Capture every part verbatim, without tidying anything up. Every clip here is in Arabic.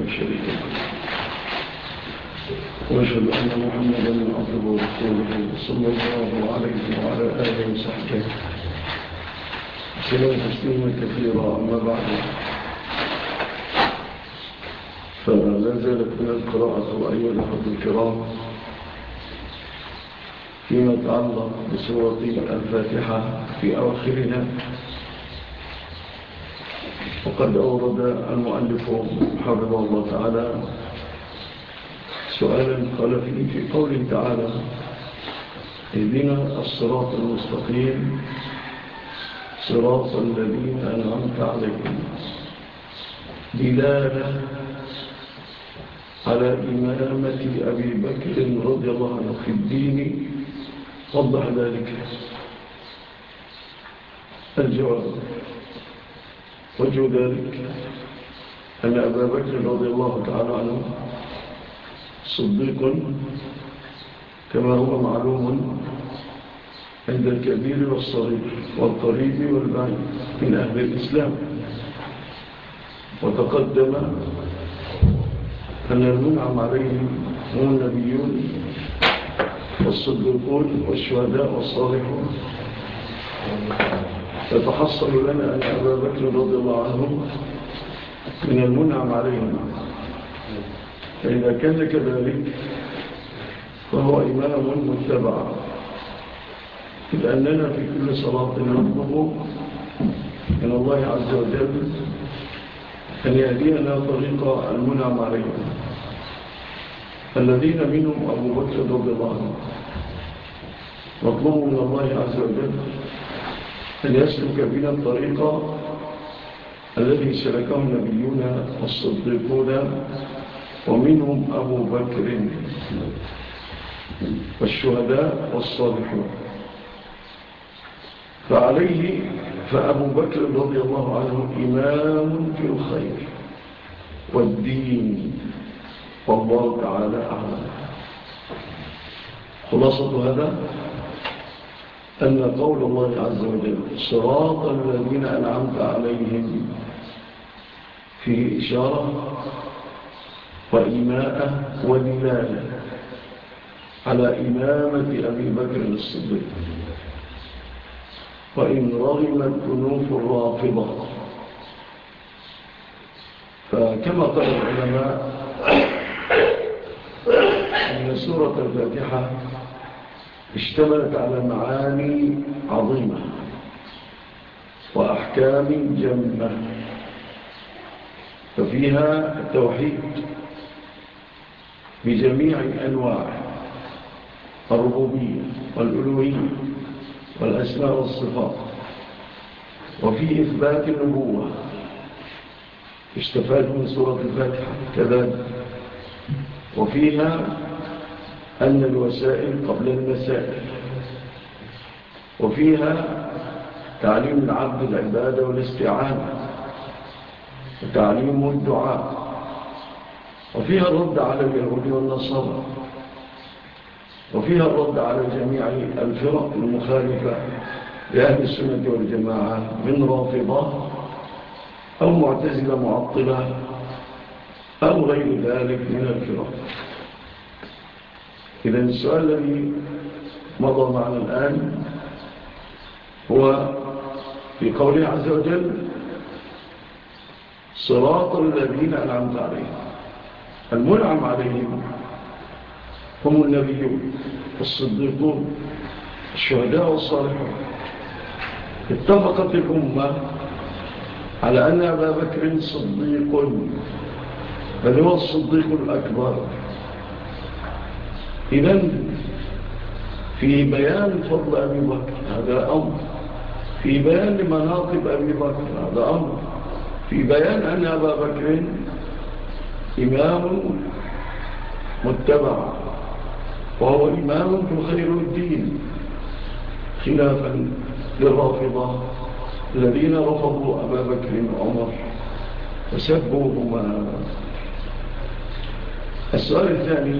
شريك له وأشهد أن محمدا عبده ورسوله صلى الله عليه وعلى آله وصحبه وسلم تسليما كثيرا. أما بعد، فلا زالت من القراءة أيها الأخوة الكرام فيما يتعلق بسورة الفاتحة في أواخرها. وقد أورد المؤلف حفظه الله تعالى سؤالا قال فيه في قوله تعالى: اهدنا الصراط المستقيم صراط الذين أنعمت عليهم، دلالة على إمامة أبي بكر رضي الله عنه في الدين. وضح ذلك. الجواب: وجه ذلك أن أبا بكر رضي الله تعالى عنه صديق كما هو معلوم عند الكبير والصغير والقريب والبعيد من أهل الإسلام. وتقدم أن المنعم عليهم هم النبيون والصديقون والشهداء والصالحون. يتحصل لنا أن أبا بكر رضي الله عنه من المنعم عليهم، فإذا كان كذلك فهو إمام متبع، إذ أننا في كل صلاة نطلب من الله عز وجل أن يهدينا طريق المنعم عليهم الذين منهم أبو بكر رضي الله عنه. نطلب من الله عز وجل أن يسلك بنا الطريق الذي سلكه النبيون والصديقون ومنهم أبو بكر والشهداء والصالحون. فعليه فأبو بكر رضي الله عنه إمام في الخير والدين، والله تعالى أعلم. خلاصة هذا أن قول الله عز وجل صراط الذين أنعمت عليهم فيه إشارة وإيماء ودلالة على إمامة أبي بكر الصديق. وإن رغمت أنوف الرافضة، فكما قال العلماء أن سورة الفاتحة اشتملت على معاني عظيمة وأحكام جمة، ففيها التوحيد بجميع أنواعه، الربوبية والألوهية والأسماء والصفات، وفي إثبات النبوة استفاد من سورة الفاتحة كذلك، وفيها أن الوسائل قبل المسائل، وفيها تعليم العبد العبادة والاستعانة وتعليم الدعاء، وفيها الرد على اليهود والنصارى، وفيها الرد على جميع الفرق المخالفة لأهل السنة والجماعة من رافضة أو معتزلة معطلة أو غير ذلك من الفرق. إذن السؤال الذي مضى معنا الآن هو في قوله عز وجل صراط الذين أنعمت عليهم. المنعم عليهم هم النبيون والصديقون الشهداء والصالحون. اتفقت الأمة على أن أبا بكر صديق، بل هو الصديق الأكبر. إذن في بيان فضل أبي بكر هذا أمر، في بيان لمناقب أبي بكر هذا أمر، في بيان أن أبا بكر إمام متبع وهو إمام في الخير والدين، خلافا للرافضة الذين رفضوا أبا بكر وعمر وسبوهما. السؤال الثاني: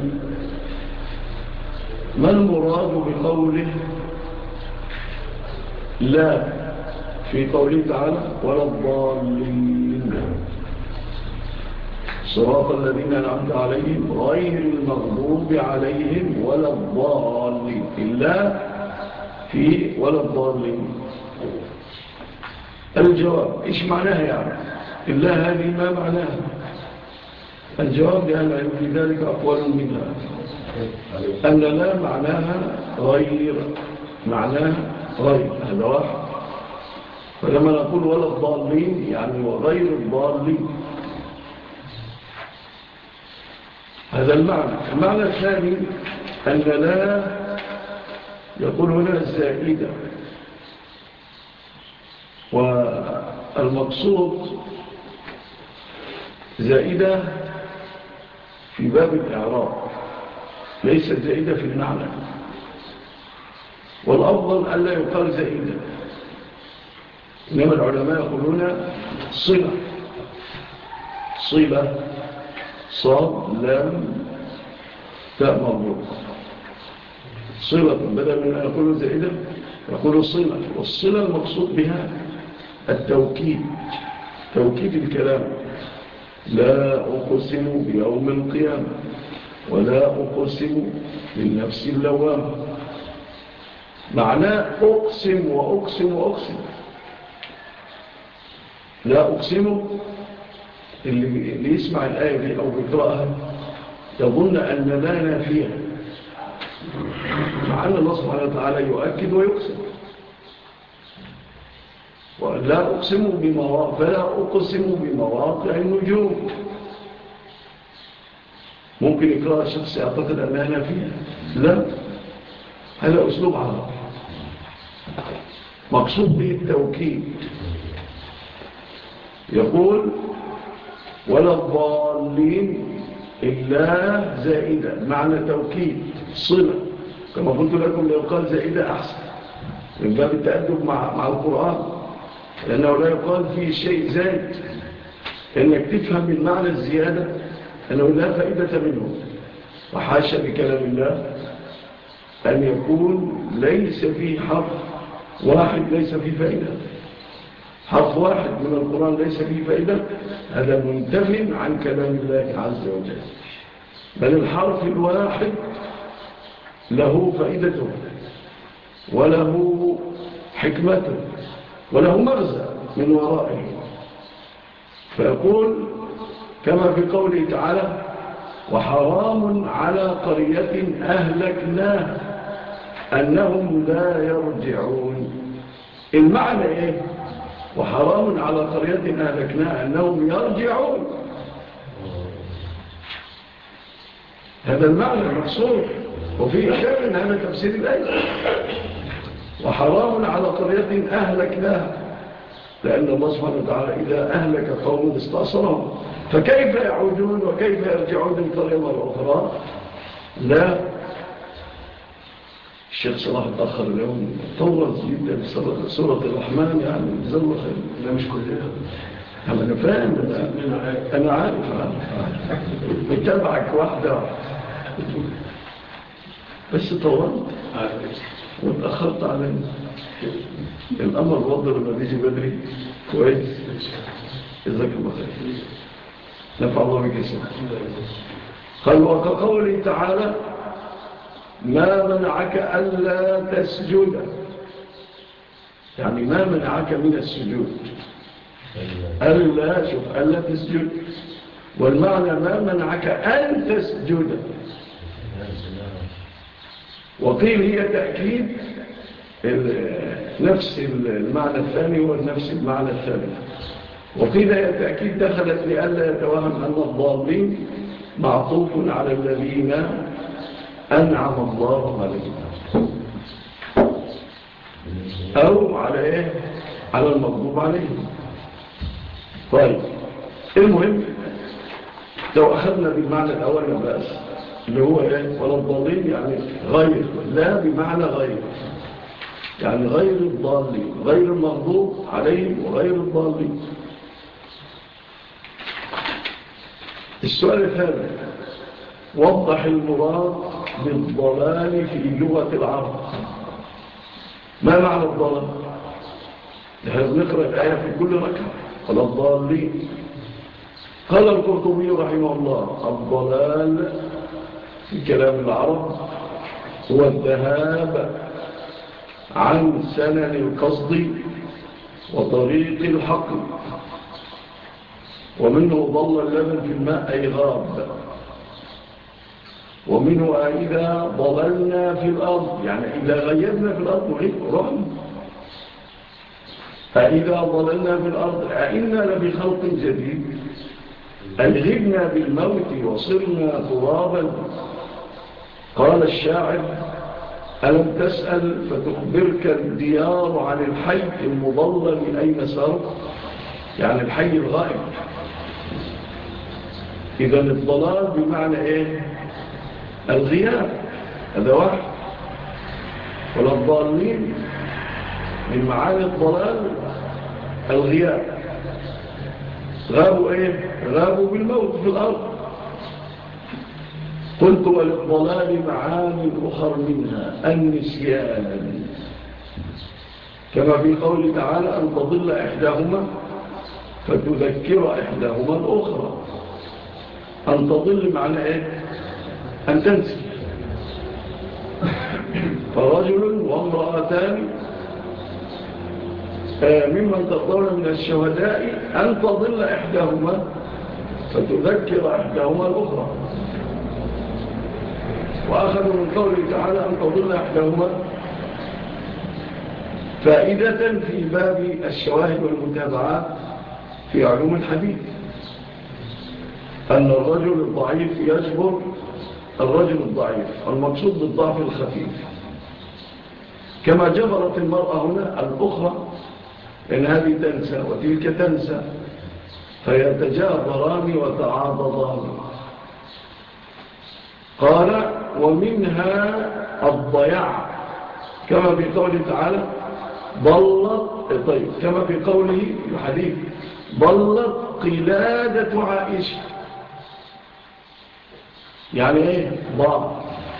ما المراد بقوله لا في قوله تعالى ولا الضالين؟ صراط الذين أنعمت عليهم غير المغضوب عليهم ولا الضالين إلا في ولا الضالين. الجواب إيش معناها يعني إلا هذه ما معناها؟ الجواب لأن في ذلك أقوال منها أن لا معناها غير معناها غير هذا واحد. فلما نقول ولا الضالين يعني وغير الضالين هذا المعنى. المعنى الثاني أن لا يقول هنا زائدة، والمقصود زائدة في باب الإعراب ليست زائدة في المعنى، والأفضل ألا يقال زائدة، إنما العلماء يقولون صلة صلة صاد لام تاء مربوط صلة، بدل من أن يقولوا زائدة يقولوا صلة. والصلة المقصود بها التوكيد، توكيد الكلام. لا أقسم بيوم القيامة ولا أقسم بالنفس اللوامة، معناه أقسم وأقسم وأقسم. لا أقسم اللي يسمع الآية دي أو بيقرأها يظن أن لا نافية، مع أن الله سبحانه وتعالى يؤكد ويقسم. ولا أقسم بمواقع فلا أقسم بمواقع النجوم، ممكن يقرأ الشخص يعتقد أنها نافية، لا، هذا أسلوب عربي مقصود به التوكيد. يقول ولا الضالين إلا زائدة، معنى توكيد صلة، كما قلت لكم لو قال زائدة أحسن من باب التأدب مع, مع القرآن، لأنه لا يقال فيه شيء زائد، إنك تفهم من معنى الزيادة أنه لا فائدة منه. وحاشا بكلام الله أن يكون ليس فيه حرف واحد ليس فيه فائدة، حرف واحد من القرآن ليس فيه فائدة، هذا منتف عن كلام الله عز وجل، بل الحرف الواحد له فائدته وله حكمته وله مغزى من ورائه. فيقول كما في قوله تعالى وحرام على قرية أهلكناها أنهم لا يرجعون. المعنى إيه؟ وحرام على قرية أهلكناها أنهم يرجعون، هذا المعنى المقصود، وفي إشارة أن هذا تفسير الآية. وحرام على قرية أهلكناها، لأن الله سبحانه وتعالى إذا أهلك قوم استأصرهم، فكيف يعودون وكيف يرجعون للقرية مرة أخرى؟ لا. الشيخ صلاح اتأخر اليوم طورت جدا سورة الرحمن، يعني جزا الله خير. لا مش كلنا، أنا فاهم، أنا عارف متابعك واحدة بس طورت واتأخرت علينا. الأمر وضر لما بيجي بدري كويس. جزاك الله خير، نفع الله بك السلام. قال وكقوله تعالى ما منعك ألا تسجد، يعني ما منعك من السجود ألا، شوف ألا تسجد، والمعنى ما منعك أن تسجد. وقيل هي تأكيد نفس المعنى الثاني ونفس المعنى الثاني. وقيل هي تأكيد دخلت لألا يتوهم أن الضالين معطوف على الذين أنعم الله عليهم، أو على إيه؟ على المغضوب عليهم. طيب المهم لو أخذنا بالمعنى الأول بس اللي هو إيه؟ ولا الضالين يعني غير، لا بمعنى غير، يعني غير الضالين، غير المغضوب عليهم وغير الضالين. السؤال الثاني وضح المراد بالضلال في لغة العرب. ما معنى الضلال؟ نحن بنقرأ الآية في كل ركعة ولا الضالين، قال القرطبي رحمه الله: الضلال في كلام العرب هو الذهاب عن سنن القصد وطريق الحق، ومنه ضل اللبن في الماء أي غاب، ومنه إذا ضللنا في الأرض يعني إذا غيرنا في الأرض رحم، فإذا ضللنا في الأرض أئنا لبخلق جديد، ألغبنا بالموت وصرنا ترابا. قال الشاعر: ألم تسأل فتخبرك الديار عن الحي المضلل أين سار، يعني الحي الغائب. إذا الضلال بمعنى إيه؟ الغياب، هذا واحد. ولا الضالين من معاني الضلال الغياب، غابوا إيه؟ غابوا بالموت في الأرض. قلت: وللضلال معاني أخر منها النسيان، كما في قوله تعالى: أن تضل إحداهما فتذكر إحداهما الأخرى. أن تضل معنى إيه؟ أن تنسي. فرجل وامرأتان ممن ترضون من الشهداء أن تضل إحداهما فتذكر إحداهما الأخرى. وأخذوا من قوله تعالى أن تضل إحداهما فائدة في باب الشواهد والمتابعات في علوم الحديث، أن الرجل الضعيف يجبر الرجل الضعيف، المقصود بالضعف الخفيف، كما جبرت المرأة هنا الأخرى، لأن هذه تنسى وتلك تنسى فيتجابران وتعاضدان. قال: ومنها الضياع، كما في قوله تعالى: ضلت، طيب كما في قوله في الحديث: ضلت قلادة عائشة، يعني ايه؟ ضاع.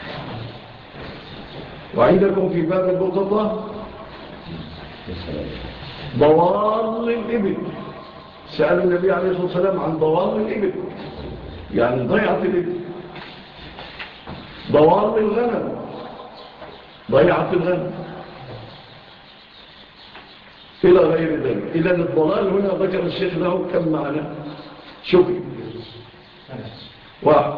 وعندكم في باب اللقطة ضوال الإبل، سأل النبي عليه الصلاة والسلام عن ضوال الإبل، يعني ضيعت الإبل. ضوال الغنم، ضيعت الغنم، إلى غير ذلك. إذن الضلال هنا ذكر الشيخ له كم معنى؟ شوف: واحد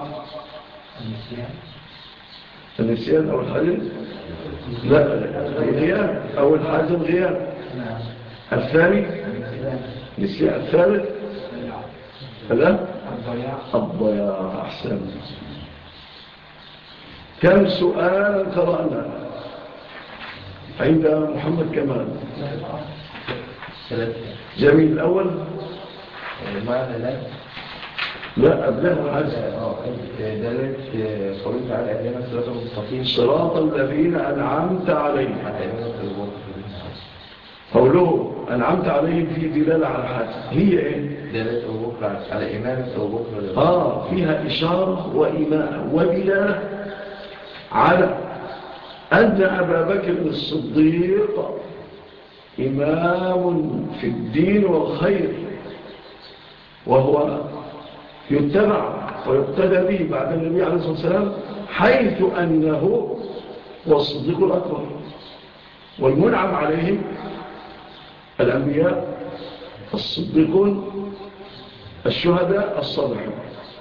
النسيان أو الحاجة، لا الغياب، أو الحاجة الغياب. الثاني نسيان. الثالث لا الضياع. أحسن. كم سؤال قرأنا عند محمد كمال؟ جميل. الأول معنى لا لا قبلها حاجة دلت قولت على أهلنا صراط المستقيم صراط الذين أنعمت عليهم. قوله أنعمت عليهم في دلالة على حاجة، هي إيه؟ دلت أبو بكر على إمامة أبو بكر. آه فيها إشارة وإيماء ودلالة على أن أبا بكر الصديق إمام في الدين والخير، وهو يتبع ويقتدى به بعد النبي عليه الصلاة والسلام، حيث أنه هو الصديق الأكبر، والمنعم عليهم الأنبياء الصديقون الشهداء الصالحون.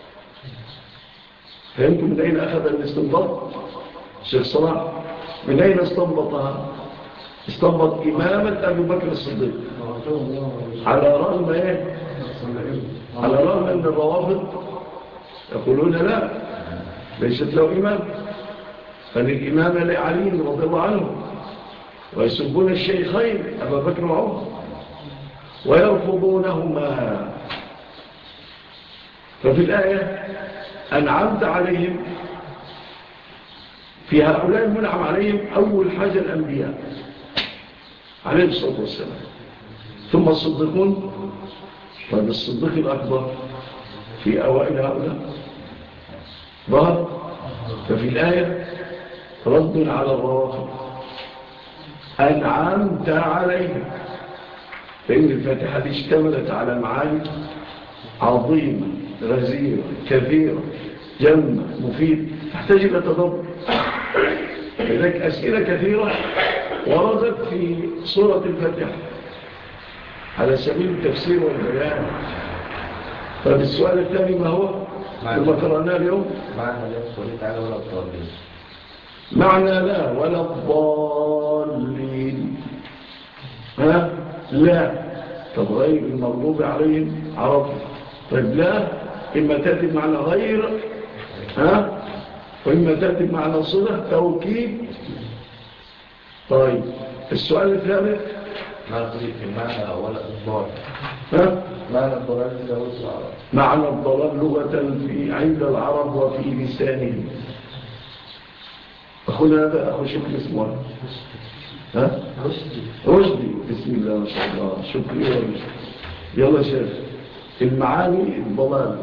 فهمتم من أين أخذ الاستنباط؟ شيخ صلاح من أين استنبطها؟ استنبط إمامة أبي بكر الصديق على رغم إيه؟ على رغم أن الروافض يقولون لا، ليست له إمام، فالإمام لعلي رضي الله عنه، ويسبون الشيخين أبا بكر وعمر ويرفضونهما. ففي الآية أنعمت عليهم، في هؤلاء المنعم عليهم أول حاجة الأنبياء عليه الصلاة والسلام، ثم الصديقون. طيب الصديق الأكبر في أوائل هؤلاء ظهر. ففي الآية رد على الروافض: أنعمت عليهم، فإن الفاتحة دي اشتملت على معاني عظيمة غزيرة كثيرة جمع مفيد تحتاج إلى تدبر. لذلك أسئلة كثيرة وردت في سورة الفاتحة على سبيل التفسير والبيان. فالسؤال الثاني ما هو؟ لما قرأناه اليوم معنى لا سؤال تعالى ولا الضالين. معنى لا ولا الضالين. ها؟ لا. طب غير المغضوب عليهم عرف. طيب لا إما تأتي معنى غير ها؟ وإما تأتي معنى صلة توكيد. طيب السؤال الثالث معنى قريب في معنى ولا الضال. ها؟ معنى الضلال في لغة العرب. معنى الضلال لغة في عند العرب وفي لسانهم. أخونا هذا أخو شكل اسمه ها؟ رشدي. رشدي بسم الله ما شاء الله شكري ورشدي. يلا شيخ المعاني الضلال.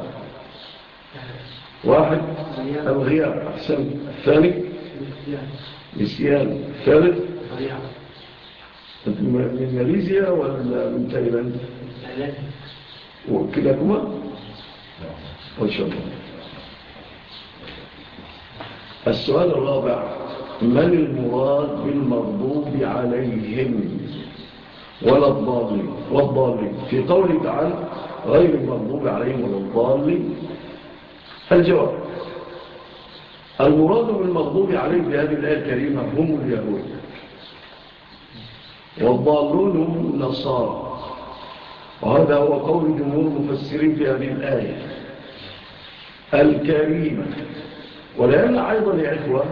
واحد الغياب أحسن. الثاني نسيان. الثالث من ماليزيا ولا من تايلاند؟ وكلاكما ما شاء الله. السؤال الرابع من المراد بالمغضوب عليهم ولا الضالين والضالين في قوله تعالى غير المغضوب عليهم ولا الضالين؟ الجواب المراد بالمغضوب عليهم في هذه الآية الكريمة هم اليهود والضالون هم النصارى. وهذا هو قول جمهور المفسرين في هذه الآية الكريمة. ولأن أيضا يا إخوة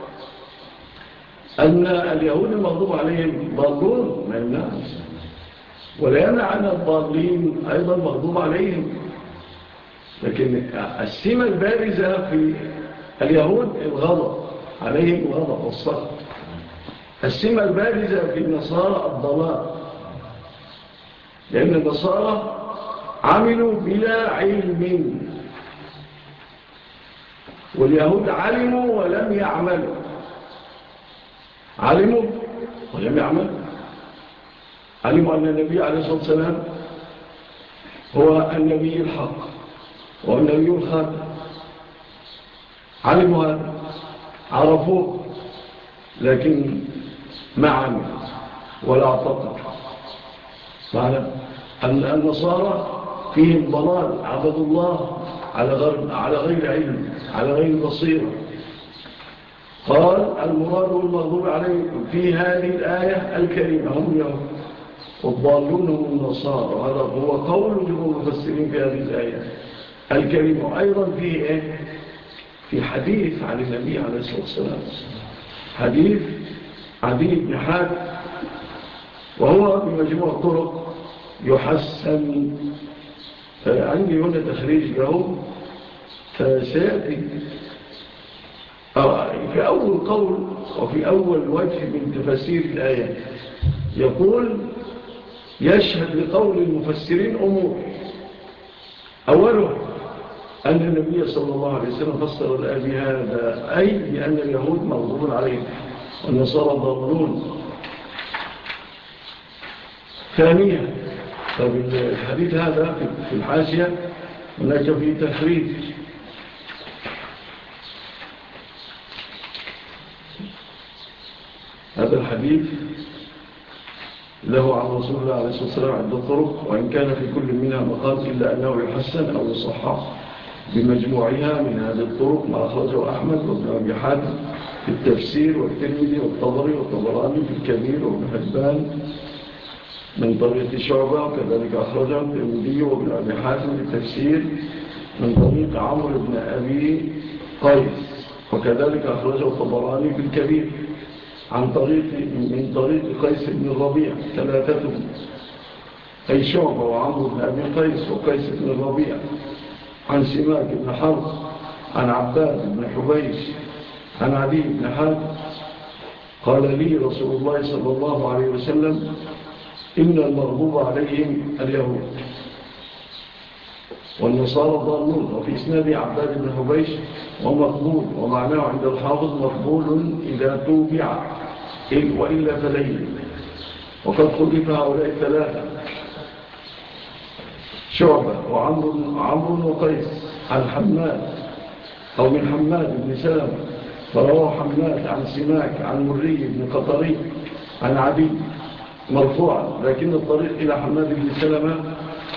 أن اليهود المغضوب عليهم ضالون ما يمنعش، ولأن عن الضالين أيضا مغضوب عليهم. لكن السمة البارزة في اليهود الغضب عليهم الغضب والصخر. السمة البارزة في النصارى الضلال، لأن النصارى عملوا بلا علم واليهود علموا ولم يعملوا. علموا ولم يعملوا. علموا أن النبي عليه الصلاة والسلام هو النبي الحق والنبي الخاتم. علموا هذا عرفوه لكن ما عمل ولا اعتقد. معنى أن النصارى فيهم ضلال عبدوا الله على غير, على غير علم على غير بصيرة. قال المراد والمغضوب عليهم في هذه الآية الكريمة هم اليهود والضالون هم النصارى. وهذا هو قول جمهور المفسرين في هذه الآية الكريمة. وأيضا في إيه؟ في حديث عن النبي عليه الصلاة والسلام حديث عدي بن حاتم وهو بمجموع طرق يحسن. عندي هنا تخريج له فسيأتي في أول قول وفي أول وجه من تفسير الآية يقول يشهد لقول المفسرين أمور. أوله أن النبي صلى الله عليه وسلم فسر الآية بهذا أي بأن اليهود مغضوب عليهم والنصارى ضالون. ثانيا الحديث هذا في الحاشية هناك فيه تخريج هذا الحديث له عن رسول الله عليه الصلاة والسلام عدة طرق وإن كان في كل منها مقال إلا أنه يحسن أو يصحح بمجموعها من هذه الطرق ما أخرجه أحمد وابن أبي حاتم في التفسير والترمذي والطبري والطبراني في الكبير وابن حبان من طريق شعبة وكذلك أخرجه الترمذي وابن أبي حاتم في التفسير من طريق عمرو بن أبي قيس وكذلك أخرجه الطبراني في الكبير عن طريق من طريق قيس بن الربيع ثلاثتهم أي شعبة وعمرو بن أبي قيس وقيس بن الربيع عن سماك بن حرب عن عباد بن حبيش عن علي بن حاتم قال لي رسول الله صلى الله عليه وسلم إن المغضوب عليهم اليهود والنصارى ضالون. وفي إسناد عباد بن حبيش ومقبول ومعناه عند الحافظ مقبول إذا توبع وإلا فليل. وقد خلف هؤلاء الثلاثة شعبة وعمرو عمرو وقيس عن حماد أو من حماد بن سلمة فرواه حماد عن سماك عن مري بن قطري عن عدي مرفوعا، لكن الطريق إلى حماد بن سلمة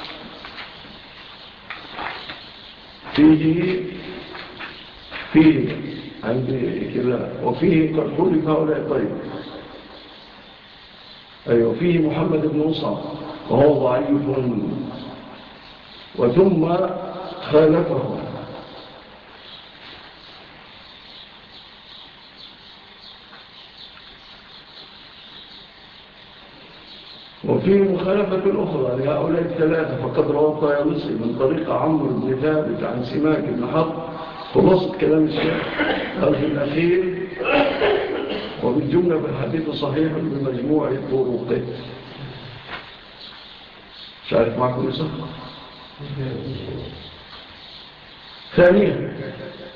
فيه فيه عندي كذا وفيه قد خلف هؤلاء طيب أيوة فيه محمد بن مصعب وهو ضعيف وثم خالفه وفي مخالفة أخرى لهؤلاء الثلاثة فقد روى الطيالسي من طريق عمرو بن ثابت عن سماك بن حرب خلاصة كلام الشيخ قال في الأخير وبالجملة بالحديث صحيح بمجموع طرقه. مش عارف معكم يصح. ثانيا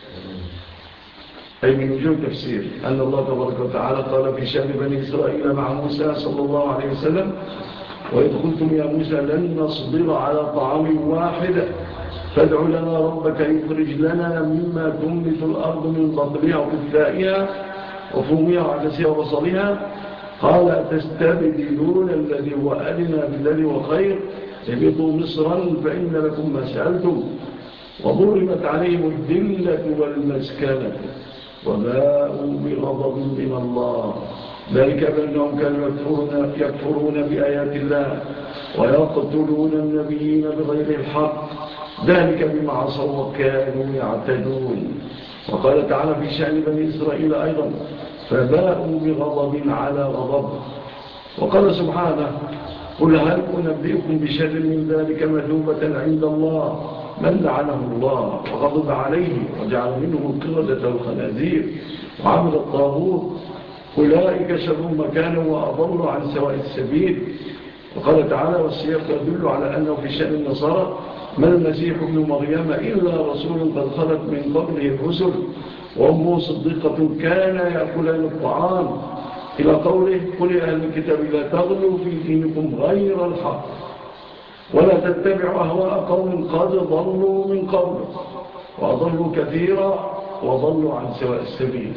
أي من وجوه تفسير أن الله تبارك وتعالى قال في شأن بني إسرائيل مع موسى صلى الله عليه وسلم وإذ قلتم يا موسى لن نصبر على طعام واحد فادع لنا ربك يخرج لنا مما تنبت الأرض من بطلها وكثائها وفومها وعدسها وبصلها قال أتستبدلون الذي هو أدنى بالذي هو خير اهبطوا مصرا فإن لكم ما سألتم وضربت عليهم الذلة والمسكنة وباءوا بغضب من الله ذلك بأنهم كانوا يكفرون, يكفرون بآيات الله ويقتلون النبيين بغير الحق ذلك بما عصوا وكانوا يعتدون. وقال تعالى في شأن بني إسرائيل أيضا فباءوا بغضب على غضب. وقال سبحانه قل هل أنبئكم بشر من ذلك مثوبة عند الله من لعنه الله وغضب عليه وجعل منهم القردة والخنازير وعبد الطاغوت أولئك شر مكانا وأضل عن سواء السبيل. وقال تعالى والسياق يدل على أنه في شأن النصارى ما المسيح ابن مريم إلا رسول قد خلت من قبله الرسل وأمه صديقة كان يأكلان الطعام إلى قوله قل يا أهل الكتاب لا تغلوا في دينكم غير الحق ولا تتبعوا أهواء قوم قد ضلوا من قبل وأضلوا كثيرا وضلوا عن سواء السبيل.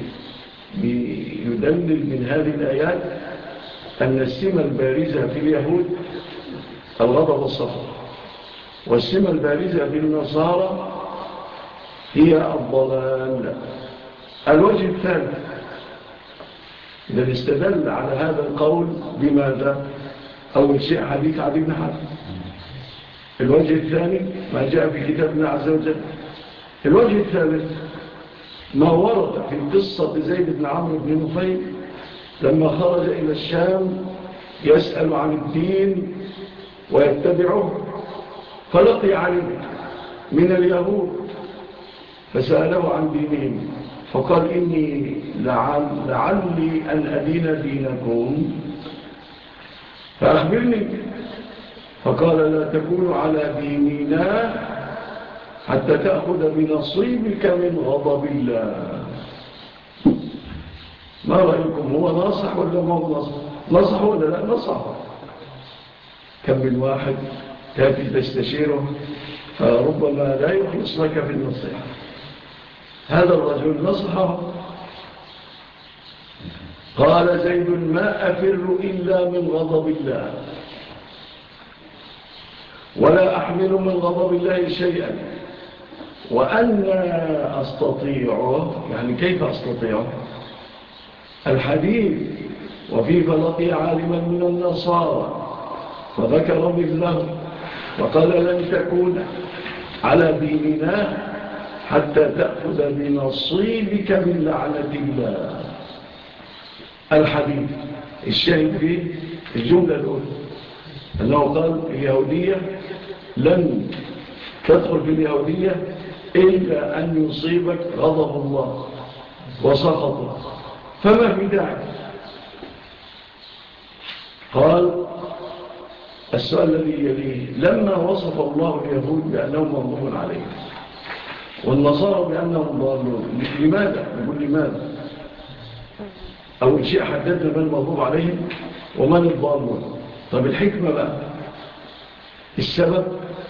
يدلل من هذه الآيات أن السمة البارزة في اليهود الغضب والصفر والسمة البارزة في النصارى هي الضلال. الوجه الثالث إذا استدل على هذا القول بماذا؟ أول شيء حديث عدي بن حاتم. الوجه الثاني ما جاء في كتاب الله عز وجل. الوجه الثالث ما ورد في قصة زيد بن عمرو بن نفيل لما خرج إلى الشام يسأل عن الدين ويتبعه فلقي علي من اليهود فسأله عن دينهم فقال إني لعل لعلي أن أدين دينكم فأخبرني فقال لا تكون على ديننا حتى تأخذ بنصيبك من غضب الله. ما رأيكم هو ناصح ولا ما هو ناصح؟ نصح ولا لا نصح؟ كم من واحد تأتي تستشيره فربما لا يخلص لك في النصيحة. هذا الرجل نصحه قال زيد ما أفر إلا من غضب الله ولا أحمل من غضب الله شيئا وأنا أستطيعه يعني كيف أستطيعه الحديث وفي فلقي عالما من النصارى فذكر مثله وقال لن تكون على ديننا حتى تأخذ بنصيبك من لعنة الله. الحديث الشاهد فيه الجملة الأولى أنه قال اليهودية لن تدخل في اليهودية إلا أن يصيبك غضب الله وسخطه فما في داعي. قال السؤال الذي يليه لما وصف الله اليهود بأنهم مغضوب عليهم والنصارى بأنهم ضالون لماذا؟ نقول لماذا؟ أول شيء حددنا من مغضوب عليهم ومن الضالون. طب الحكمة بقى السبب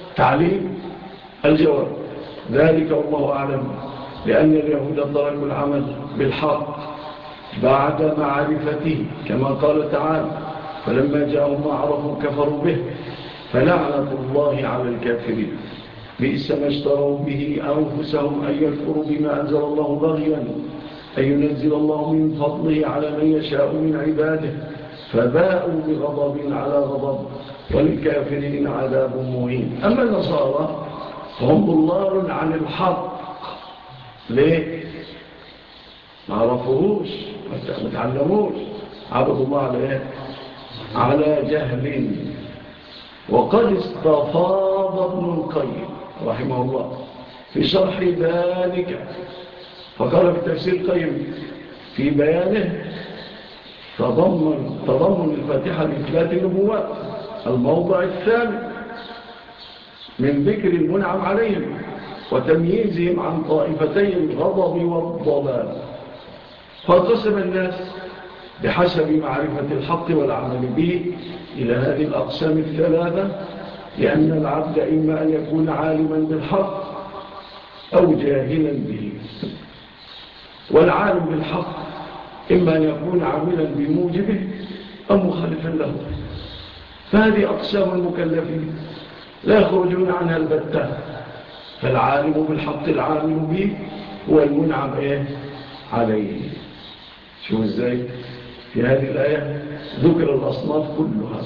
تعليم الجواب ذلك والله أعلم لأن اليهود تركوا العمل بالحق بعد معرفته كما قال تعالى فلما جاءهم ما عرفوا كفروا به فلعنة الله على الكافرين بئس ما اشتروا به أنفسهم أن يكفروا بما أنزل الله بغيا أن ينزل الله من فضله على من يشاء من عباده فباءوا بغضب على غضب وللكافرين عذاب مهين. أما النصارى فهم ضلال عن الحق. ليه؟ ما عرفوهوش ما تعلموش عبدوا الله على ايه؟ على جهل. وقد استفاض ابن القيم رحمه الله في شرح ذلك فقال في تفسير القيم في بيانه تضمن, تضمن الفاتحة لإثبات النبوات الموضع الثاني من ذكر المنعم عليهم وتمييزهم عن طائفتي الغضب والضلال فقسم الناس بحسب معرفة الحق والعمل به إلى هذه الأقسام الثلاثة لأن العبد إما أن يكون عالما بالحق أو جاهلا به والعالم بالحق إما أن يكون عاملا بموجبه أو مخالفا له فهذه أقسام المكلفين لا يخرجون عنها البتة فالعالم بالحق العامل به هو المنعم إيه؟ عليه. شو إزاي؟ في هذه الآية ذكر الأصناف كلها.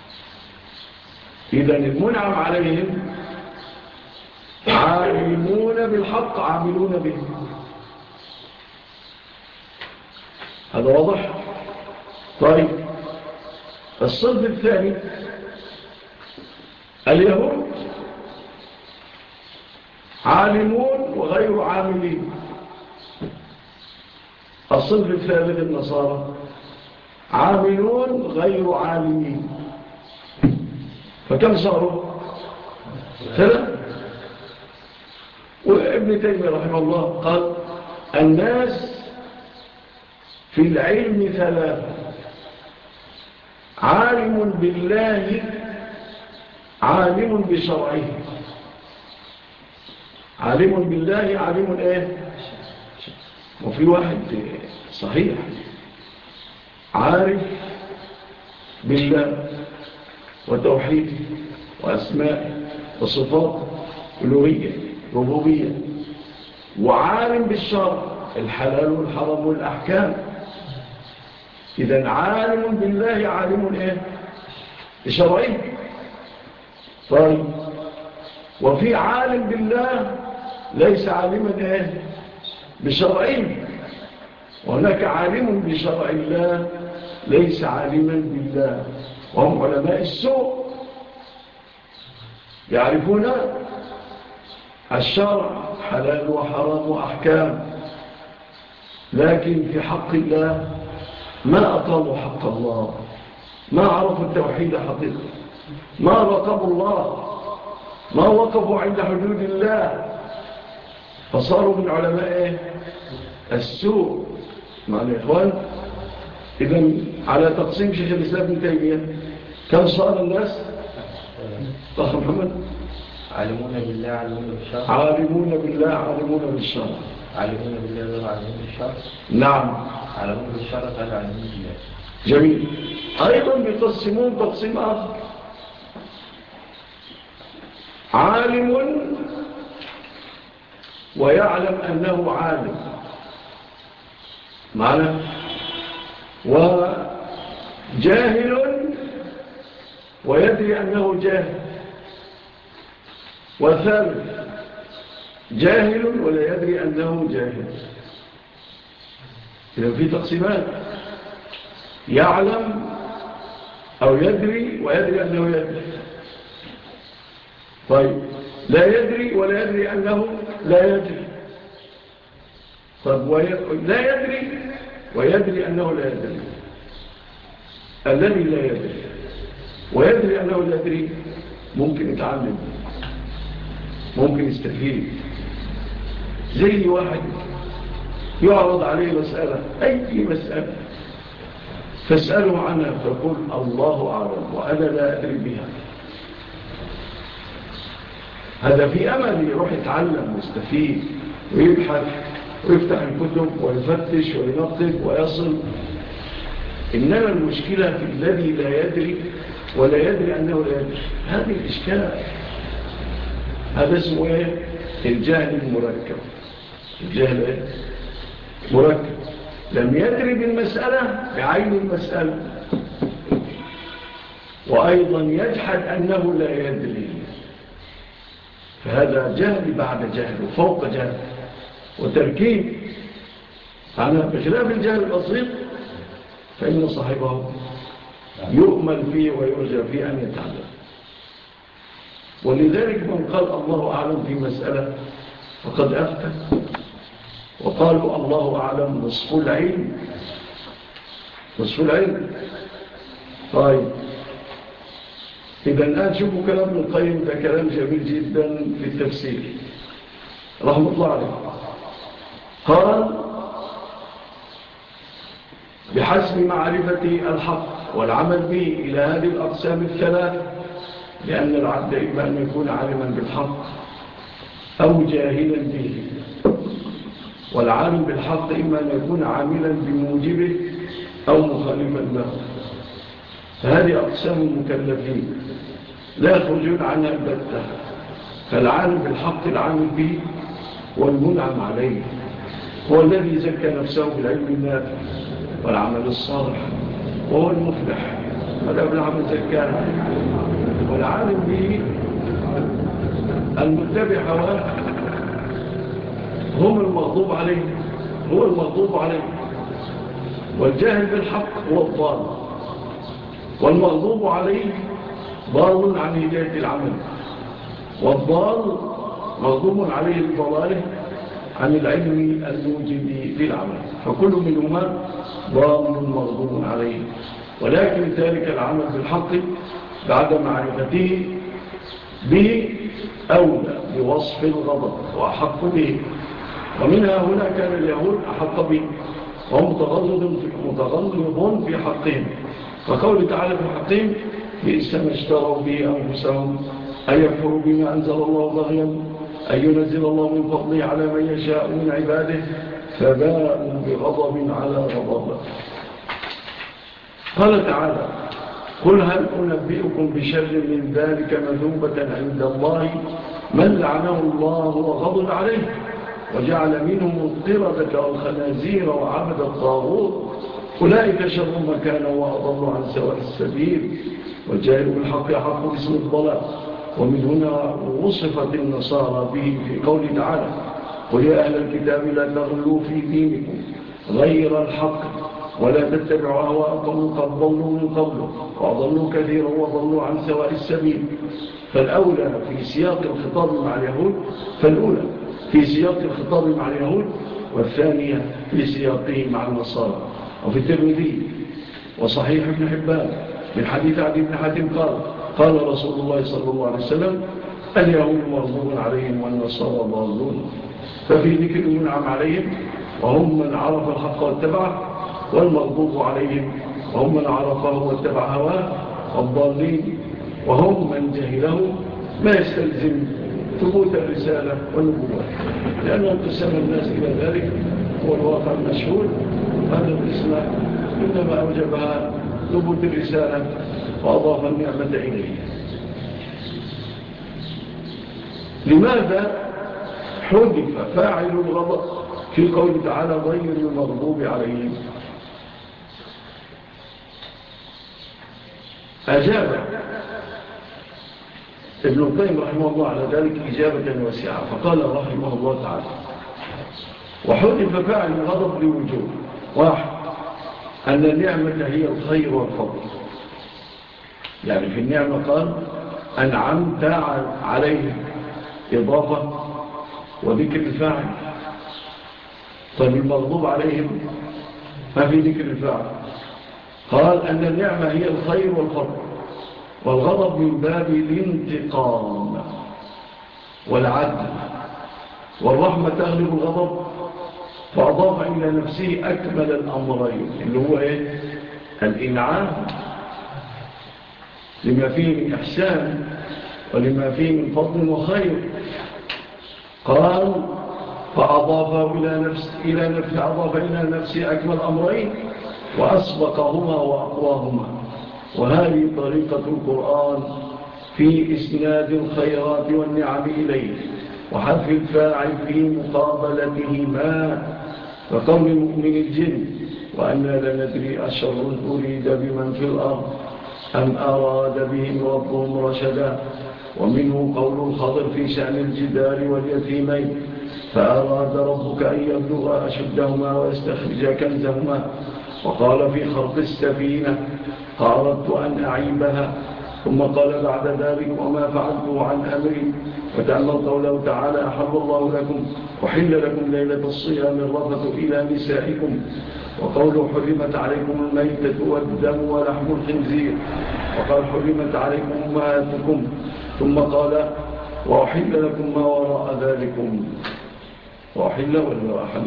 إذن المنعم عليهم عالمون بالحق عاملون به. هذا واضح؟ طيب الصنف الثاني اليهود عالمون وغير عاملين. الصنف الثالث النصارى عاملون غير عالمين. فكم صاروا؟ ثلاثة. وابن تيمية رحمه الله قال الناس في العلم ثلاثة عالم بالله عالم بشرعه عالم بالله عالم ايه وفي واحد صحيح عارف بالله وتوحيده وأسمائه وصفاته ألوهية ربوبية وعالم بالشرع الحلال والحرام والأحكام. إذن عالم بالله عالم إيه بشرعه. طيب وفي عالم بالله ليس عالما إيه بشرعه وهناك عالم بشرع الله ليس عالما بالله وهم علماء السوء يعرفون الشرع حلال وحرام وأحكام لكن في حق الله ما أقاموا حق الله ما عرفوا التوحيد حقيقة ما راقبوا الله ما وقفوا عند حدود الله فصاروا من علماء السوء مع الإخوان. إذن على تقسيم شيخ الإسلام ابن تيمية كم صار الناس؟ أخ محمد عالمون بالله عالمون بالشرع عالمون بالله عالمون بالشرع عالمون بالله غير عالمون بالشرع نعم عالمون بالشرع غير عالمون بالله. جميل. أيضا بيقسمون تقسيم آخر عالم ويعلم أنه عالم معنى وجاهل ويدري أنه جاهل وثالث جاهل ولا يدري أنه جاهل. إذا في تقسيمات يعلم أو يدري ويدري أنه يدري. طيب لا يدري ولا يدري أنه لا يدري. طيب لا يدري ويدري أنه لا يدري. الذي لا يدري ويدري أنه لا يدري ممكن يتعلم ممكن يستفيد. زي واحد يعرض عليه مسألة أي مسألة فاسأله عنها فقل الله أعلم وأنا لا أدري بها. هذا في أمل يروح يتعلم ويستفيد ويبحث ويفتح الكتب ويفتش وينقب ويصل. إنما المشكلة في الذي لا يدري ولا يدري أنه لا يدري. هذه الإشكال، هذا اسمه إيه؟ الجهل المركب. الجهل إيه؟ مركب، لم يدري بالمسألة بعين المسألة، وأيضا يجحد أنه لا يدري، فهذا جهل بعد جهل وفوق جهل وتركيب. أنا بخلاف الجهل البسيط فإن صاحبه يؤمل فيه ويرجى فيه أن يتعلم. ولذلك من قال الله أعلم في مسألة فقد أفتى، وقالوا الله أعلم نصف العلم. نصف العلم. طيب إذا الآن شوفوا كلام ابن القيم، ده كلام جميل جدا في التفسير رحمة الله عليه. قال بحسب معرفة الحق والعمل به إلى هذه الأقسام الثلاث، لأن العبد إما أن يكون عالما بالحق أو جاهلا به، والعالم بالحق إما أن يكون عاملا بموجبه أو مخالفا له. فهذه أقسام المكلفين لا يخرجون عنها البتة. فالعالم بالحق العامل به والمنعم عليه هو الذي زكى نفسه بالعلم النافع والعمل الصالح، وهو المفلح، هذا أفلح من زكاها. والعالم به المتبع هواه هم المغضوب عليه، هو المغضوب عليه. والجاهل بالحق هو الضال، والمغضوب عليه ضال عن هداية العمل، والضال مغضوب عليه الضلاله عن العلم الموجب للعمل. فكل منهما ضال مغضوب عليه، ولكن ذلك العمل بالحق بعد معرفته به أولى بوصف الغضب وأحق به. ومنها هنا كان اليهود أحق به، وهم متغلظ في حقهم، فقول تعالى في حقهم بئس ما اشتروا به أنفسهم أن يكفروا بما أنزل الله بغيا أن ينزل الله من فضله على من يشاء من عباده فباءوا بغضب على غضب. قال تعالى قل هل أنبئكم بشر من ذلك مثوبة عند الله من لعنه الله وغضب عليه وجعل منهم القردة والخنازير وعبد الطاغوت أولئك شر مكانا وأضلوا عن سواء السبيل والجاهل بالحق يحق باسم الضلال. ومن هنا وصفت النصارى به في قول تعالى قل يا أهل الكتاب لا تغلوا في دينكم غير الحق ولا تتبعوا أهواءكم قد ضلوا من قبل وأضلوا كثيرا وضلوا عن سواء السبيل. فالأولى في سياق الخطاب مع اليهود فالأولى في سياق الخطاب مع اليهود والثانية في سياقه مع النصارى. وفي الترمذي وصحيح ابن حبان من حديث عدي بن حاتم قال قال رسول الله صلى الله عليه وسلم اليهود مغضوب عليهم والنصارى ضالون. ففي ذكر المنعم عليهم وهم من عرف الحق واتبعه، والمغضوب عليهم وهم من عرفه واتبع هواه، والضالين وهم من جهله ما يستلزم ثبوت الرسالة والنبوة، لأنهم قسم الناس إلى ذلك هو الواقع المشهور. هذا القسم إنما أوجبها ثبوت الرسالة وأضاف النعمة إليه. لماذا حذف فاعل الغضب في قول تعالى غير المغضوب عليهم؟ أجاب ابن القيم رحمه الله على ذلك إجابة واسعة، فقال رحمه الله تعالى وحذف فاعل الغضب لوجوه: واحد أن النعمة هي الخير والفضل، يعني في النعمة قال أنعمت عليه إضافة وذكر الفاعل. طيب المغضوب عليهم ما في ذكر الفاعل، قال أن النعمة هي الخير والفضل، والغضب من باب الانتقام والعدل، والرحمة تغلب الغضب، فأضاف إلى نفسه أكمل الأمرين اللي هو إيه؟ الإنعام لما فيه من إحسان ولما فيه من فضل وخير. قال فأضاف إلى نفس إلى نفس أضاف إلى نفسه أكمل أمرين وأسبقهما وأقواهما. وهذه طريقة القرآن في إسناد الخيرات والنعم إليه وحذف الفاعل في مقابلتهما، فقول مؤمن الجن وأنا لندري أشر أريد بمن في الأرض أم أراد بهم ربهم رشدا. ومنه قول الخضر في شأن الجدار واليتيمين فأراد ربك أن يبلغ أشدهما ويستخرج كنزهما. وقال في خلق السفينة فأردت أن أعيبها، ثم قال بعد ذلك وما فعلته عن أمري. وتأمل قوله تعالى أحل الله لكم وحل لكم ليلة الصيام الرفث إلى نسائكم. وقوله حرمت عليكم الميتة والدم ولحم الخنزير. وقال حرمت عليكم أمهاتكم. ثم قال وأحل لكم ما وراء ذلكم. وأحل ولا أحل؟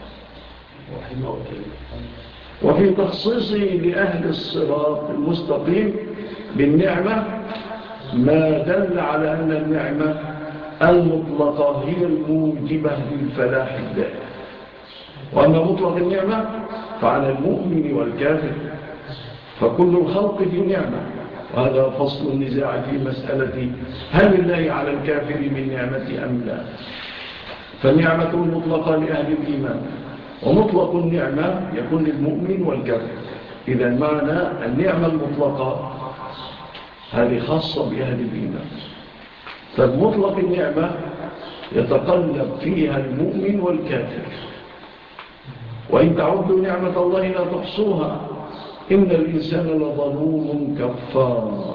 وفي تخصيصه لأهل الصراط المستقيم بالنعمة ما دل على أن النعمة المطلقة هي الموجبة للفلاح الدائم. وأما مطلق النعمة فعلى المؤمن والكافر، فكل الخلق في نعمة. وهذا فصل النزاع في مسألة هل الله على الكافر من نعمة أم لا. فالنعمة المطلقة لأهل الإيمان، ومطلق النعمة يكون للمؤمن والكافر. إذا معنى النعمة المطلقة هذه خاصة بأهل الإيمان، فالمطلق النعمة يتقلب فيها المؤمن والكافر. وإن تعدوا نعمة الله لا تحصوها إن الإنسان لظلوم كفار.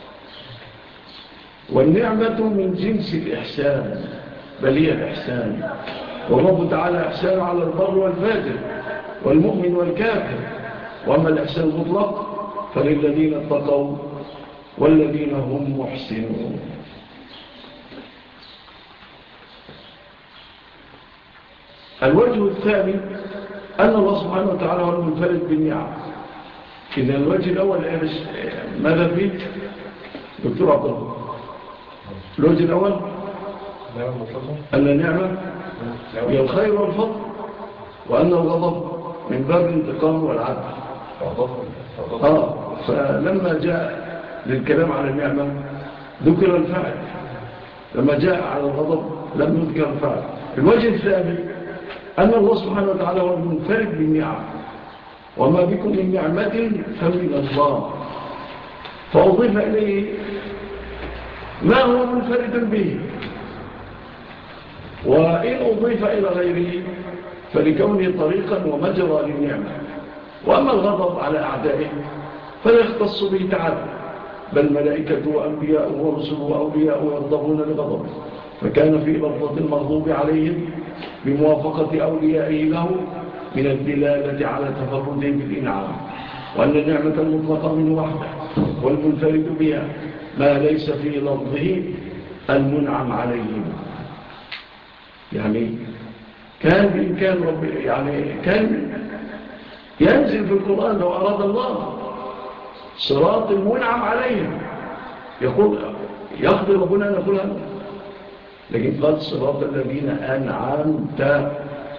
والنعمة من جنس الإحسان، بل هي الإحسان. والرب تعالى إحسان على البر والفاجر والمؤمن والكافر. وأما الإحسان المطلق فللذين اتقوا والذين هم محسنون. الوجه الثاني أن الله سبحانه وتعالى هو المنفرد بالنعم. إذا الوجه الأول ماذا فيه؟ دكتور عبد الله، الوجه الأول أن النعمة هي الخير والفضل، وأن الغضب من باب الانتقام والعدل. آه فلما جاء للكلام على النعمة ذكر الفعل، لما جاء على الغضب لم يذكر الفعل. الوجه الثاني أن الله سبحانه وتعالى هو المنفرد بالنعم، وما بكم من نعمة فمن الله، فأضيف إليه ما هو منفرد به. وإن أضيف إلى غيره فلكونه طريقا ومجرى للنعمة. وأما الغضب على أعدائه فلا يختص به تعالى، بل ملائكة وأنبياء ورسل وأولياء يغضبون لغضبه. فكان في لفظة المغضوب عليهم بموافقة أوليائه له من الدلالة على تفردهم بالإنعام، وأن النعمة المطلقة منه وحده والمنفرد بها ما ليس في لفظه المنعم عليهم. يعني كان بإمكان رب يعني كان ينزل في القرآن لو أراد الله صراط المنعم عليهم، يقول يقضي ربنا أن يقول هذا، لكن قال صراط الذين أنعمت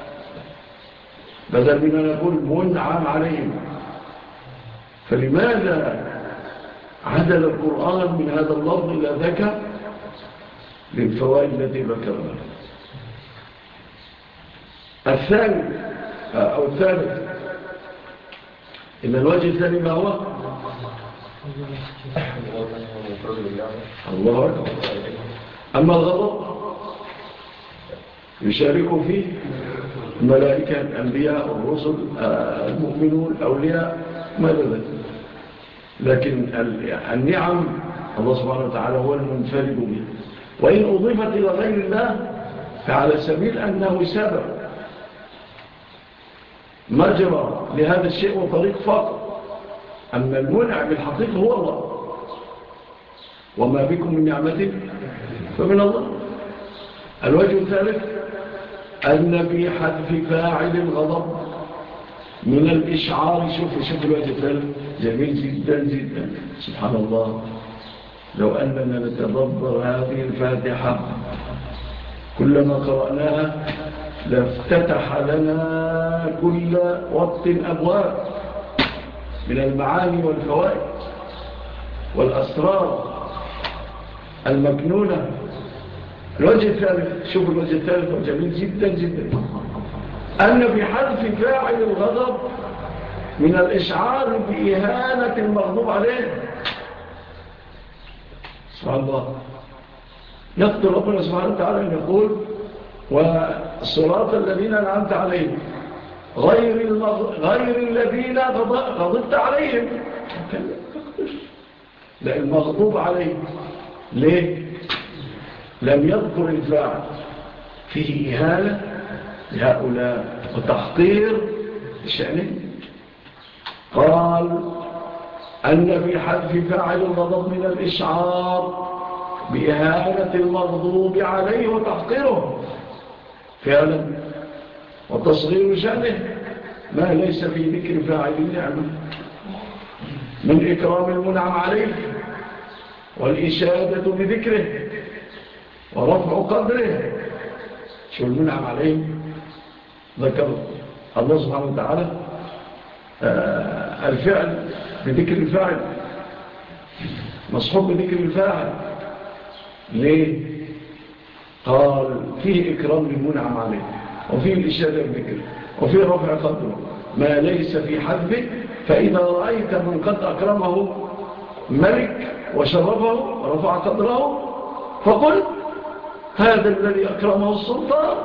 بدل من أن يقول منعم عليهم. فلماذا عدل القرآن من هذا اللفظ إلى ذاك؟ للفوائد التي ذكرنا. الثاني أو الثالث إن الوجه الثاني ما هو؟ الله أكبر. أما الغضب يشارك فيه الملائكة الأنبياء الرسل المؤمنون الأولياء ما ذلك. لكن النعم الله سبحانه وتعالى هو المنفرد به. وإن أضيفت إلى غير الله فعلى سبيل أنه سبب مجرى لهذا الشيء وطريق فقط. أما المنعم الحقيقي هو الله، وما بكم من نعمة فمن الله. الوجه الثالث أن في حذف فاعل الغضب من الإشعار. شوف شوف الوجه الثالث جميل جدا جدا سبحان الله. لو أننا نتدبر هذه الفاتحة كلما قرأناها لافتتح لنا كل وقت أبواب من المعاني والفوائد والأسرار المكنونة. الوجه الثالث، شوف الوجه الثالث وجميل جدا جدا، أن في حذف فاعل الغضب من الإشعار بإهانة المغضوب عليه. سبحان الله، يقدر ربنا سبحانه وتعالى أن يقول والصراط الذين أنعمت عليهم غير, المغ... غير الذين غضبت عليهم. لا، المغضوب عليهم. ليه؟ لم يذكر الفاعل، فيه إهانة لهؤلاء وتحقير شأنهم. قال أن في حذف فاعل الغضب من الإشعار بإهانة المغضوب عليه وتحقيره فعلا وتصغير شأنه ما ليس في ذكر فاعل النعمة من إكرام المنعم عليه والإشادة بذكره ورفع قدره. شو المنعم عليه؟ ذكر الله سبحانه وتعالى آه الفعل بذكر الفاعل، مصحوب بذكر الفاعل. ليه؟ قال فيه إكرام للمنعم عليه وفيه الإشادة بذكره وفيه رفع قدره ما ليس في حذفه. فإذا رأيت من قد أكرمه ملك وشرفه رفع قدره فقل هذا الذي أكرمه السلطان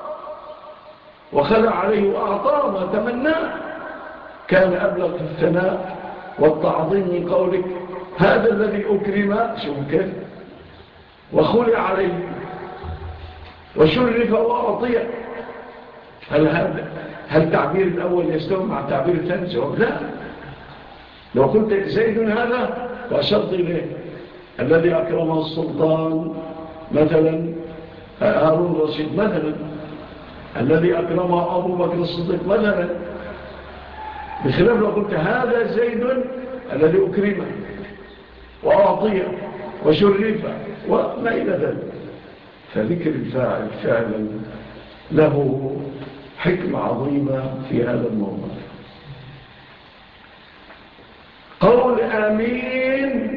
وخلع عليه وأعطاه ما تمناه. كان أبلغ في الثناء والتعظيم من قولك هذا الذي أكرم شوف كيف وخلع عليه وشرف وأعطيه. هل هذا هل تعبير الأول يستوي مع التعبير الثاني؟ جواب لا. لو قلت زيد هذا وأشرت إليه الذي أكرمه السلطان مثلا هارون الرشيد مثلا، الذي أكرمه أبو بكر الصديق مثلا، بخلاف لو قلت هذا زيد الذي أكرمه وأعطيه وشرفه وما إلى ذلك. فذكر الفاعل فعلا له حكمة عظيمة في هذا الموضوع. قول آمين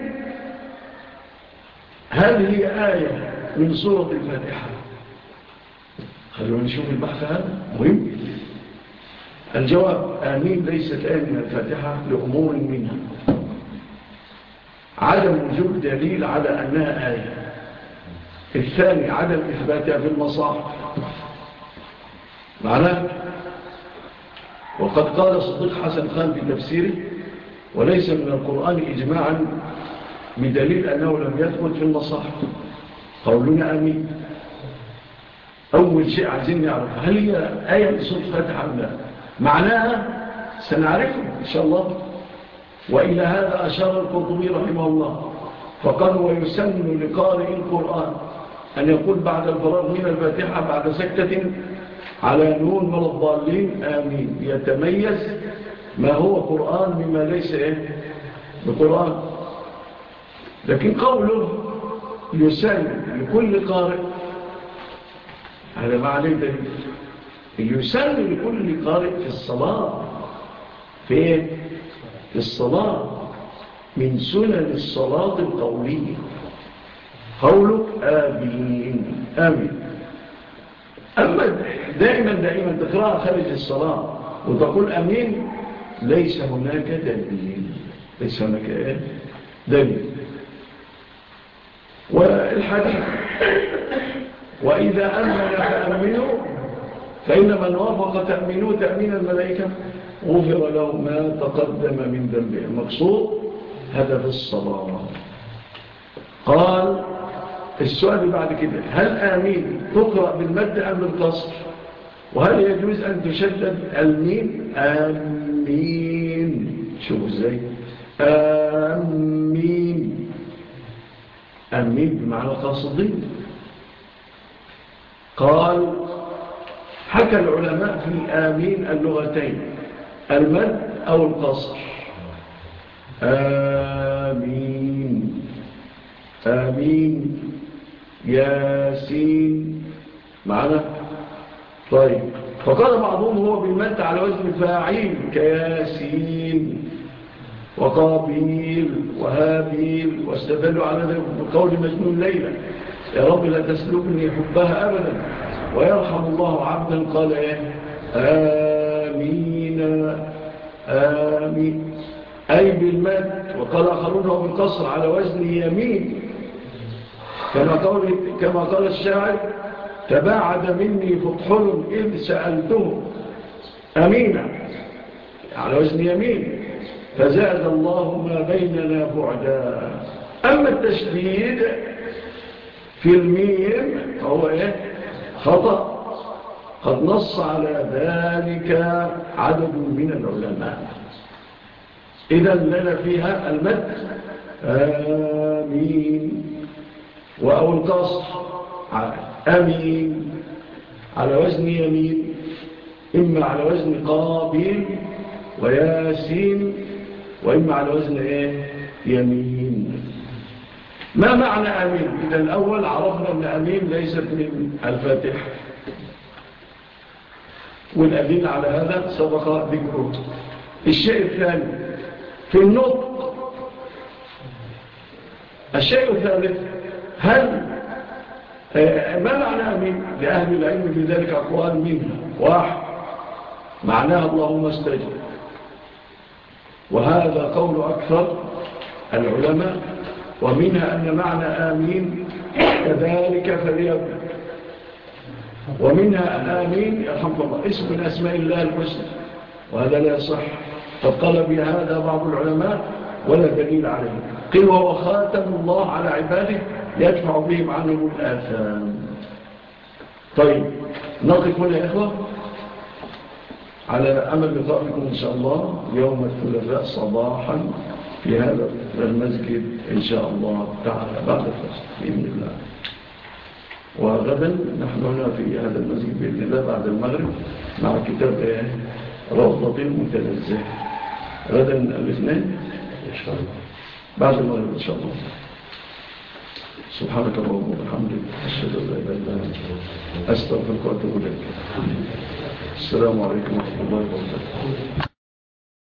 هل هي آية من سورة الفاتحة؟ خلونا نشوف البحث هذا مهم. الجواب آمين ليست آية من الفاتحة لأمور منها: عدم وجود دليل على أنها آية. الثاني عدم إثباتها في المصاحف معناه. وقد قال صديق حسن خان في تفسيره وليس من القرآن إجماعا بدليل أنه لم يثبت في المصاحف. قولنا آمين أول شيء عايزين نعرف هل هي آية من سورة الفاتحة أم لا. معناها سنعرفه إن شاء الله. وإلى هذا أشار القرطبي رحمه الله فقال ويسن لقارئ القرآن أن يقول بعد الفراغ من الفاتحة بعد سكتة على نون من الضالين آمين، يتميز ما هو قرآن مما ليس إيه بقرآن. لكن قوله يسن لكل قارئ هذا ما عليه دليل. يسن لكل قارئ في الصلاة في إيه؟ في الصلاة من سنن الصلاة القولية قولك آمين آمين. أما دائما دائما تقرأ خارج الصلاة وتقول آمين ليس هناك دليل، ليس هناك دليل. والحديث وإذا أمن فأمنوا فإن من وافق تأمنوا تأمين الملائكة غفر له ما تقدم من ذنبه. المقصود هذا في الصلاة. قال السؤال بعد كده هل آمين تقرأ بالمد أم بالقصر؟ وهل يجوز أن تشدد الميم؟ آمين شوفوا ازاي آمين آمين بمعنى قاصدين. قال حكى العلماء في آمين اللغتين المد أو القصر. آمين آمين ياسين معنا. طيب فقال بعضهم هو بالمد على وزن الفاعل كياسين وقابيل وهابيل، واستدلوا على ذلك بقول مجنون ليلى يا رب لا تسلبني حبها أبدا، ويرحم الله عبدا قال ايه آمين آمين أي بالمد. وقال آخرون هو بالقصر على وزن يمين كما قال, كما قال الشاعر تباعد مني فطحل إذ سألته أمينا على وزن يمين فزاد الله ما بيننا بعدا. أما التشديد في الميم فهو إيه خطأ قد نص على ذلك عدد من العلماء. إذا لنا فيها المد آمين أو القصر أمين على وزن يمين، إما على وزن قابيل وياسين، وإما على وزن إيه يمين. ما معنى آمين؟ إذا الأول عرفنا أن آمين ليست من الفاتحة، والأدلة على هذا سبق ذكره. الشيء الثاني في النطق. الشيء الثالث هل ما معنى آمين؟ لأهل العلم بذلك أقوال منها. واحد معناها اللهم استجب، وهذا قول أكثر العلماء، ومنها أن معنى آمين كذلك فليكن، ومنها أن آمين يرحمك الله اسم من أسماء الله الحسنى، وهذا لا يصح. قد قال بهذا بعض العلماء ولا دليل عليه. قيل وهو خاتم الله على عباده يدفع بهم عنهم الآثام. طيب نقف هنا يا إخوة على أمل لقاء بكم إن شاء الله يوم الثلاثاء صباحا في هذا المسجد إن شاء الله تعالى بعد الفجر بإذن الله. وغدا نحن هنا في هذا المسجد بإذن الله بعد المغرب مع كتاب روضة المتنزه غدا الاثنين بعد المغرب إن شاء الله. سبحانك اللهم وبحمدك أشهد أن لا إله إلا أنت أستغفرك وأتوب إليك. السلام عليكم ورحمة الله وبركاته.